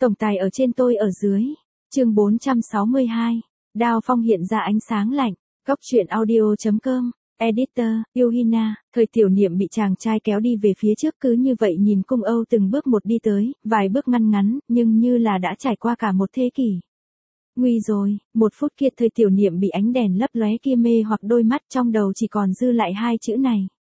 Tổng tài ở trên tôi ở dưới. Chương 462. Đao phong hiện ra ánh sáng lạnh. Góc truyện audio.com. Editor, Yuhina. Thời tiểu niệm bị chàng trai kéo đi về phía trước, cứ như vậy nhìn cung Âu từng bước một đi tới, vài bước ngăn ngắn, nhưng như là đã trải qua cả một thế kỷ. Nguy rồi, một phút kia thời tiểu niệm bị ánh đèn lấp lóe kia mê hoặc đôi mắt, trong đầu chỉ còn dư lại hai chữ này.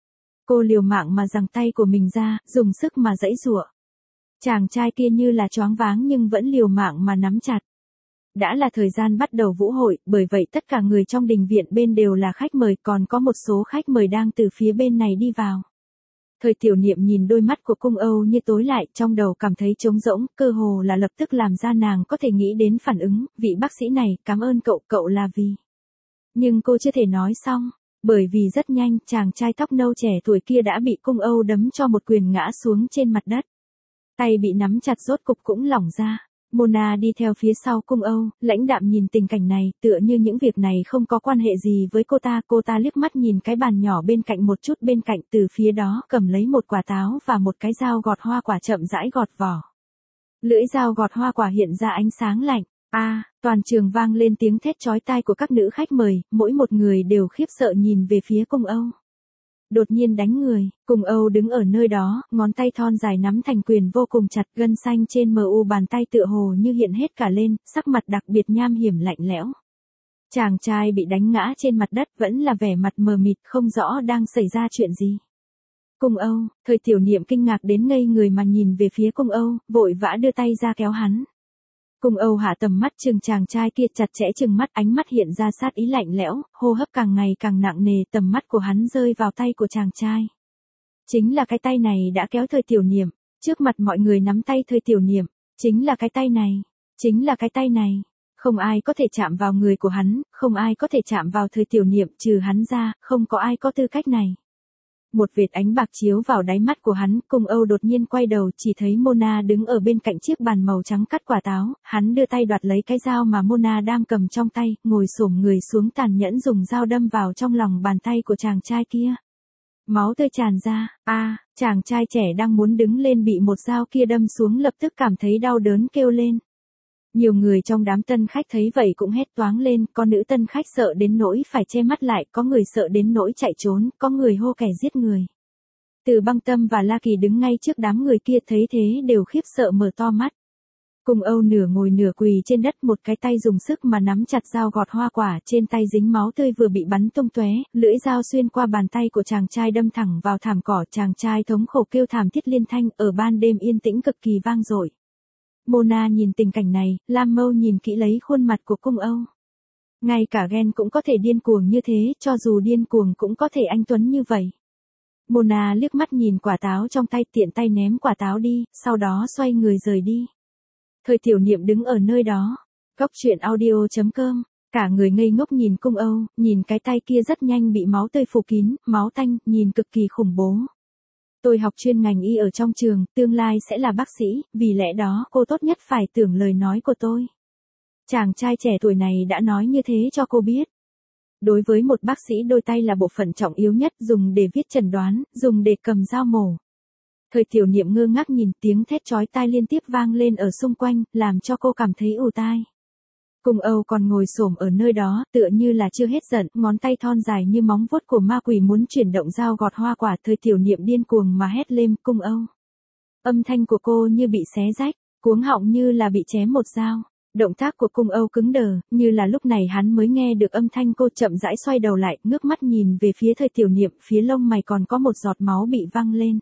Cô liều mạng mà giằng tay của mình ra, dùng sức mà giãy giụa. Chàng trai kia như là choáng váng nhưng vẫn liều mạng mà nắm chặt. Đã là thời gian bắt đầu vũ hội, bởi vậy tất cả người trong đình viện bên đều là khách mời, còn có một số khách mời đang từ phía bên này đi vào. Thời tiểu niệm nhìn đôi mắt của cung Âu như tối lại, trong đầu cảm thấy trống rỗng, cơ hồ là lập tức làm ra nàng có thể nghĩ đến phản ứng, vị bác sĩ này, cảm ơn cậu, cậu là vì. Nhưng cô chưa thể nói xong, bởi vì rất nhanh, chàng trai tóc nâu trẻ tuổi kia đã bị cung Âu đấm cho một quyền ngã xuống trên mặt đất. Tay bị nắm chặt rốt cục cũng lỏng ra. Mona đi theo phía sau cung Âu, lãnh đạm nhìn tình cảnh này, tựa như những việc này không có quan hệ gì với cô ta liếc mắt nhìn cái bàn nhỏ bên cạnh một chút, bên cạnh từ phía đó cầm lấy một quả táo và một cái dao gọt hoa quả chậm rãi gọt vỏ. Lưỡi dao gọt hoa quả hiện ra ánh sáng lạnh. Toàn trường vang lên tiếng thét chói tai của các nữ khách mời, mỗi một người đều khiếp sợ nhìn về phía cung Âu. Đột nhiên đánh người, cung Âu đứng ở nơi đó, ngón tay thon dài nắm thành quyền vô cùng chặt, gân xanh trên mu bàn tay tựa hồ như hiện hết cả lên, sắc mặt đặc biệt nham hiểm lạnh lẽo. Chàng trai bị đánh ngã trên mặt đất vẫn là vẻ mặt mờ mịt, không rõ đang xảy ra chuyện gì. Cung Âu, thời tiểu niệm kinh ngạc đến ngây người mà nhìn về phía cung Âu, vội vã đưa tay ra kéo hắn. Cung Âu hạ tầm mắt chừng chàng trai kia chặt chẽ chừng mắt, ánh mắt hiện ra sát ý lạnh lẽo, hô hấp càng ngày càng nặng nề, tầm mắt của hắn rơi vào tay của chàng trai. Chính là cái tay này đã kéo thời tiểu niệm, trước mặt mọi người nắm tay thời tiểu niệm, chính là cái tay này, chính là cái tay này. Không ai có thể chạm vào người của hắn, không ai có thể chạm vào thời tiểu niệm trừ hắn ra, không có ai có tư cách này. Một vệt ánh bạc chiếu vào đáy mắt của hắn, cung Âu đột nhiên quay đầu, chỉ thấy Mona đứng ở bên cạnh chiếc bàn màu trắng cắt quả táo, hắn đưa tay đoạt lấy cái dao mà Mona đang cầm trong tay, ngồi xổm người xuống tàn nhẫn dùng dao đâm vào trong lòng bàn tay của chàng trai kia. Máu tươi tràn ra, chàng trai trẻ đang muốn đứng lên bị một dao kia đâm xuống lập tức cảm thấy đau đớn kêu lên. Nhiều người trong đám tân khách thấy vậy cũng hét toáng lên, có nữ tân khách sợ đến nỗi phải che mắt lại, có người sợ đến nỗi chạy trốn, có người hô kẻ giết người. Từ Băng Tâm và La Kỳ đứng ngay trước đám người kia thấy thế đều khiếp sợ mở to mắt. Cung Âu nửa ngồi nửa quỳ trên đất, một cái tay dùng sức mà nắm chặt dao gọt hoa quả, trên tay dính máu tươi vừa bị bắn tung tóe, lưỡi dao xuyên qua bàn tay của chàng trai đâm thẳng vào thảm cỏ, chàng trai thống khổ kêu thảm thiết liên thanh, ở ban đêm yên tĩnh cực kỳ vang dội. Mona nhìn tình cảnh này, Lam Mâu nhìn kỹ lấy khuôn mặt của cung Âu. Ngay cả ghen cũng có thể điên cuồng như thế, cho dù điên cuồng cũng có thể anh tuấn như vậy. Mona liếc mắt nhìn quả táo trong tay, tiện tay ném quả táo đi, sau đó xoay người rời đi. Thời tiểu niệm đứng ở nơi đó. Góc truyện audio.com. Cả người ngây ngốc nhìn cung Âu, nhìn cái tay kia rất nhanh bị máu tươi phủ kín, máu tanh, nhìn cực kỳ khủng bố. Tôi học chuyên ngành y ở trong trường, tương lai sẽ là bác sĩ, vì lẽ đó cô tốt nhất phải tưởng lời nói của tôi. Chàng trai trẻ tuổi này đã nói như thế cho cô biết. Đối với một bác sĩ, đôi tay là bộ phận trọng yếu nhất, dùng để viết chẩn đoán, dùng để cầm dao mổ. Thời tiểu niệm ngơ ngác nhìn, tiếng thét chói tai liên tiếp vang lên ở xung quanh, làm cho cô cảm thấy ù tai. Cung Âu còn ngồi xổm ở nơi đó, tựa như là chưa hết giận, ngón tay thon dài như móng vuốt của ma quỷ muốn chuyển động dao gọt hoa quả, thời tiểu niệm điên cuồng mà hét lên, cung Âu. Âm thanh của cô như bị xé rách, cuống họng như là bị chém một dao. Động tác của cung Âu cứng đờ, như là lúc này hắn mới nghe được âm thanh, cô chậm rãi xoay đầu lại, ngước mắt nhìn về phía thời tiểu niệm, phía lông mày còn có một giọt máu bị văng lên.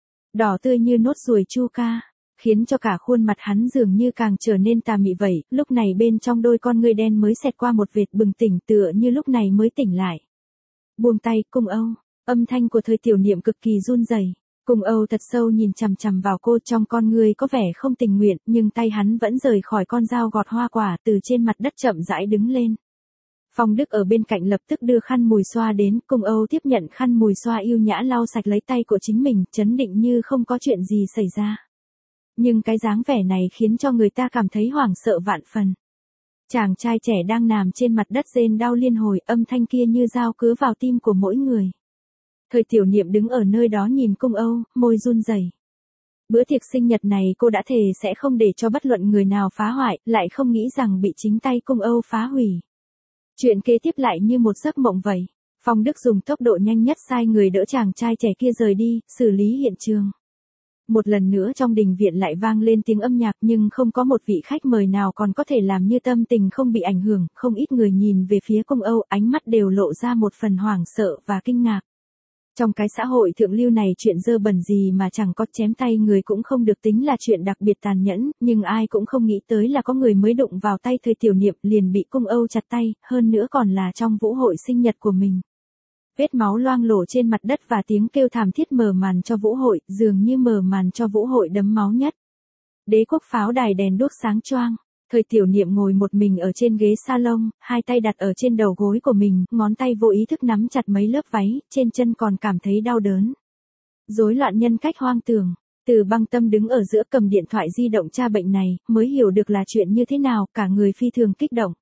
Đỏ tươi như nốt ruồi chu ca, khiến cho cả khuôn mặt hắn dường như càng trở nên tà mị vậy, lúc này bên trong đôi con ngươi đen mới xẹt qua một vệt bừng tỉnh, tựa như lúc này mới tỉnh lại. Buông tay, cung Âu, âm thanh của thời tiểu niệm cực kỳ run rẩy. Cung Âu thật sâu nhìn chằm chằm vào cô, trong con ngươi có vẻ không tình nguyện, nhưng tay hắn vẫn rời khỏi con dao gọt hoa quả, từ trên mặt đất chậm rãi đứng lên. Phong Đức ở bên cạnh lập tức đưa khăn mùi xoa đến, cung Âu tiếp nhận khăn mùi xoa yêu nhã lau sạch lấy tay của chính mình, trấn định như không có chuyện gì xảy ra. Nhưng cái dáng vẻ này khiến cho người ta cảm thấy hoảng sợ vạn phần. Chàng trai trẻ đang nằm trên mặt đất rên đau liên hồi, âm thanh kia như dao cứa vào tim của mỗi người. Thời tiểu niệm đứng ở nơi đó nhìn cung Âu, môi run rẩy. Bữa tiệc sinh nhật này cô đã thề sẽ không để cho bất luận người nào phá hoại, lại không nghĩ rằng bị chính tay Cung Âu phá hủy. Chuyện kế tiếp lại như một giấc mộng vậy. Phong Đức dùng tốc độ nhanh nhất sai người đỡ chàng trai trẻ kia rời đi, xử lý hiện trường. Một lần nữa trong đình viện lại vang lên tiếng âm nhạc nhưng không có một vị khách mời nào còn có thể làm như tâm tình không bị ảnh hưởng, không ít người nhìn về phía Cung Âu, ánh mắt đều lộ ra một phần hoảng sợ và kinh ngạc. Trong cái xã hội thượng lưu này chuyện dơ bẩn gì mà chẳng có, chém tay người cũng không được tính là chuyện đặc biệt tàn nhẫn, nhưng ai cũng không nghĩ tới là có người mới đụng vào tay Thời Tiểu Niệm liền bị Cung Âu chặt tay, hơn nữa còn là trong vũ hội sinh nhật của mình. Vết máu loang lổ trên mặt đất và tiếng kêu thảm thiết mở màn cho vũ hội, dường như mở màn cho vũ hội đẫm máu nhất. Đế quốc pháo đài đèn đuốc sáng choang. Thời Tiểu Niệm ngồi một mình ở trên ghế salon, hai tay đặt ở trên đầu gối của mình, ngón tay vô ý thức nắm chặt mấy lớp váy, trên chân còn cảm thấy đau đớn. Rối loạn nhân cách hoang tưởng. Từ Băng Tâm đứng ở giữa cầm điện thoại di động tra bệnh này, mới hiểu được là chuyện như thế nào, cả người phi thường kích động.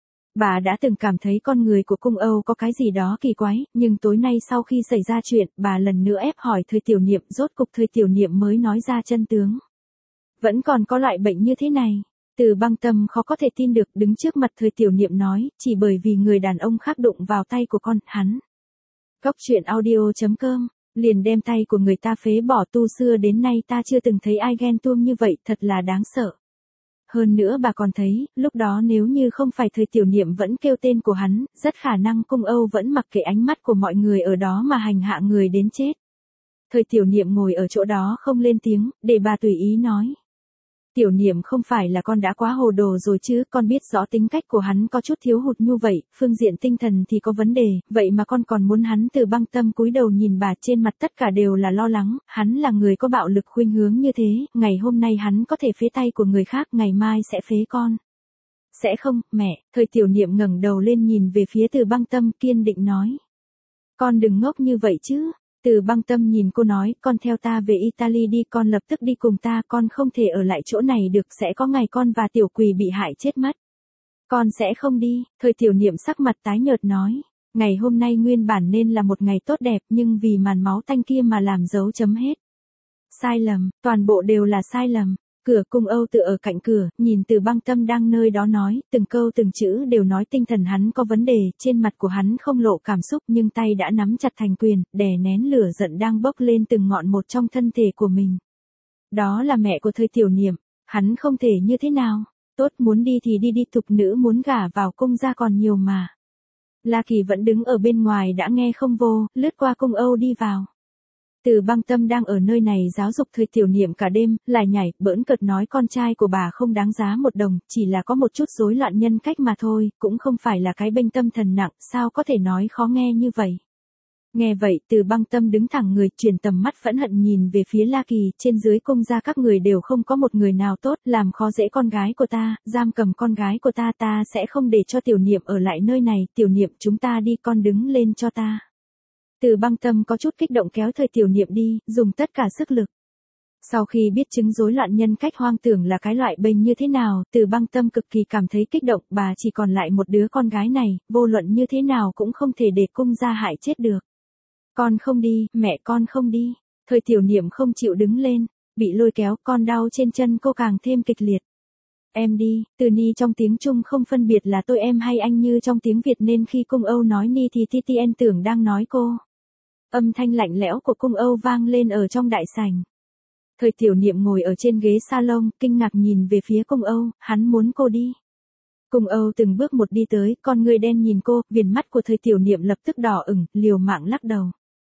Bà đã từng cảm thấy con người của Cung Âu có cái gì đó kỳ quái, nhưng tối nay sau khi xảy ra chuyện, bà lần nữa ép hỏi Thời Tiểu Niệm, rốt cục Thời Tiểu Niệm mới nói ra chân tướng. Vẫn còn có loại bệnh như thế này. Từ Băng Tâm khó có thể tin được, đứng trước mặt Thời Tiểu Niệm nói, chỉ bởi vì người đàn ông khác đụng vào tay của con, hắn. Cóc truyện audio.com, liền đem tay của người ta phế bỏ, tu xưa đến nay ta chưa từng thấy ai ghen tuông như vậy, thật là đáng sợ. Hơn nữa bà còn thấy, lúc đó nếu như không phải Thời Tiểu Niệm vẫn kêu tên của hắn, rất khả năng Cung Âu vẫn mặc kệ ánh mắt của mọi người ở đó mà hành hạ người đến chết. Thời Tiểu Niệm ngồi ở chỗ đó không lên tiếng, để bà tùy ý nói. Tiểu Niệm không phải là con đã quá hồ đồ rồi chứ, con biết rõ tính cách của hắn có chút thiếu hụt như vậy, phương diện tinh thần thì có vấn đề, vậy mà con còn muốn hắn. Từ Băng Tâm cúi đầu nhìn bà, trên mặt tất cả đều là lo lắng, hắn là người có bạo lực khuynh hướng như thế, ngày hôm nay hắn có thể phế tay của người khác, ngày mai sẽ phế con. Sẽ không, mẹ. Thời Tiểu Niệm ngẩng đầu lên nhìn về phía Từ Băng Tâm, kiên định nói. Con đừng ngốc như vậy chứ. Từ Băng Tâm nhìn cô nói, con theo ta về Italy đi, con lập tức đi cùng ta, con không thể ở lại chỗ này được, sẽ có ngày con và Tiểu Quỳ bị hại chết mất. Con sẽ không đi. Thời Tiểu Niệm sắc mặt tái nhợt nói. Ngày hôm nay nguyên bản nên là một ngày tốt đẹp, nhưng vì màn máu tanh kia mà làm dấu chấm hết. Sai lầm, toàn bộ đều là sai lầm. Cửa. Cung Âu tựa ở cạnh cửa, nhìn Từ Băng Tâm đang nơi đó nói, từng câu từng chữ đều nói tinh thần hắn có vấn đề, trên mặt của hắn không lộ cảm xúc nhưng tay đã nắm chặt thành quyền, đè nén lửa giận đang bốc lên từng ngọn một trong thân thể của mình. Đó là mẹ của Thời Tiểu Niệm, hắn không thể như thế nào. Tốt, muốn đi thì đi đi, thục nữ muốn gả vào cung gia còn nhiều mà. La Kỳ vẫn đứng ở bên ngoài đã nghe không vô, lướt qua Cung Âu đi vào. Từ Băng Tâm đang ở nơi này giáo dục Thời Tiểu Niệm cả đêm, lại nhảy, bỡn cợt nói con trai của bà không đáng giá một đồng, chỉ là có một chút rối loạn nhân cách mà thôi, cũng không phải là cái bệnh tâm thần nặng, sao có thể nói khó nghe như vậy. Nghe vậy, Từ Băng Tâm đứng thẳng người, chuyển tầm mắt phẫn hận nhìn về phía La Kỳ, trên dưới cung gia các người đều không có một người nào tốt, làm khó dễ con gái của ta, giam cầm con gái của ta, ta sẽ không để cho Tiểu Niệm ở lại nơi này, Tiểu Niệm chúng ta đi, con đứng lên cho ta. Từ Băng Tâm có chút kích động kéo Thời Tiểu Niệm đi, dùng tất cả sức lực. Sau khi biết chứng rối loạn nhân cách hoang tưởng là cái loại bệnh như thế nào, Từ Băng Tâm cực kỳ cảm thấy kích động, bà chỉ còn lại một đứa con gái này, vô luận như thế nào cũng không thể để cung gia hại chết được. Con không đi, mẹ con không đi. Thời Tiểu Niệm không chịu đứng lên, bị lôi kéo, con đau trên chân cô càng thêm kịch liệt. Em đi. Từ ni trong tiếng Trung không phân biệt là tôi em hay anh như trong tiếng Việt nên khi Cung Âu nói ni thì TTN tưởng đang nói cô. Âm thanh lạnh lẽo của Cung Âu vang lên ở trong đại sảnh. Thời Tiểu Niệm ngồi ở trên ghế salon, kinh ngạc nhìn về phía Cung Âu, hắn muốn cô đi. Cung Âu từng bước một đi tới, con người đen nhìn cô, viền mắt của Thời Tiểu Niệm lập tức đỏ ửng, liều mạng lắc đầu.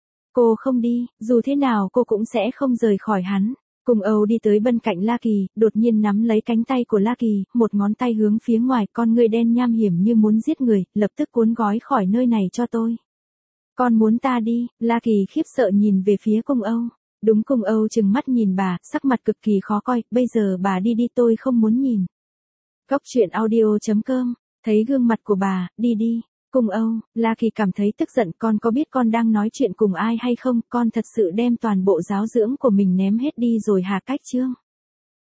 Cô không đi, dù thế nào cô cũng sẽ không rời khỏi hắn. Cung Âu đi tới bên cạnh La Kỳ, đột nhiên nắm lấy cánh tay của La Kỳ, một ngón tay hướng phía ngoài, con người đen nham hiểm như muốn giết người, lập tức cuốn gói khỏi nơi này cho tôi. Con muốn ta đi. La Kỳ khiếp sợ nhìn về phía Cung Âu. Đúng, Cung Âu trừng mắt nhìn bà, sắc mặt cực kỳ khó coi, bây giờ bà đi đi, tôi không muốn nhìn. Cóc truyện audio.com, thấy gương mặt của bà, đi đi. Cung Âu. La Kỳ cảm thấy tức giận, con có biết con đang nói chuyện cùng ai hay không, con thật sự đem toàn bộ giáo dưỡng của mình ném hết đi rồi hả? Cách chương.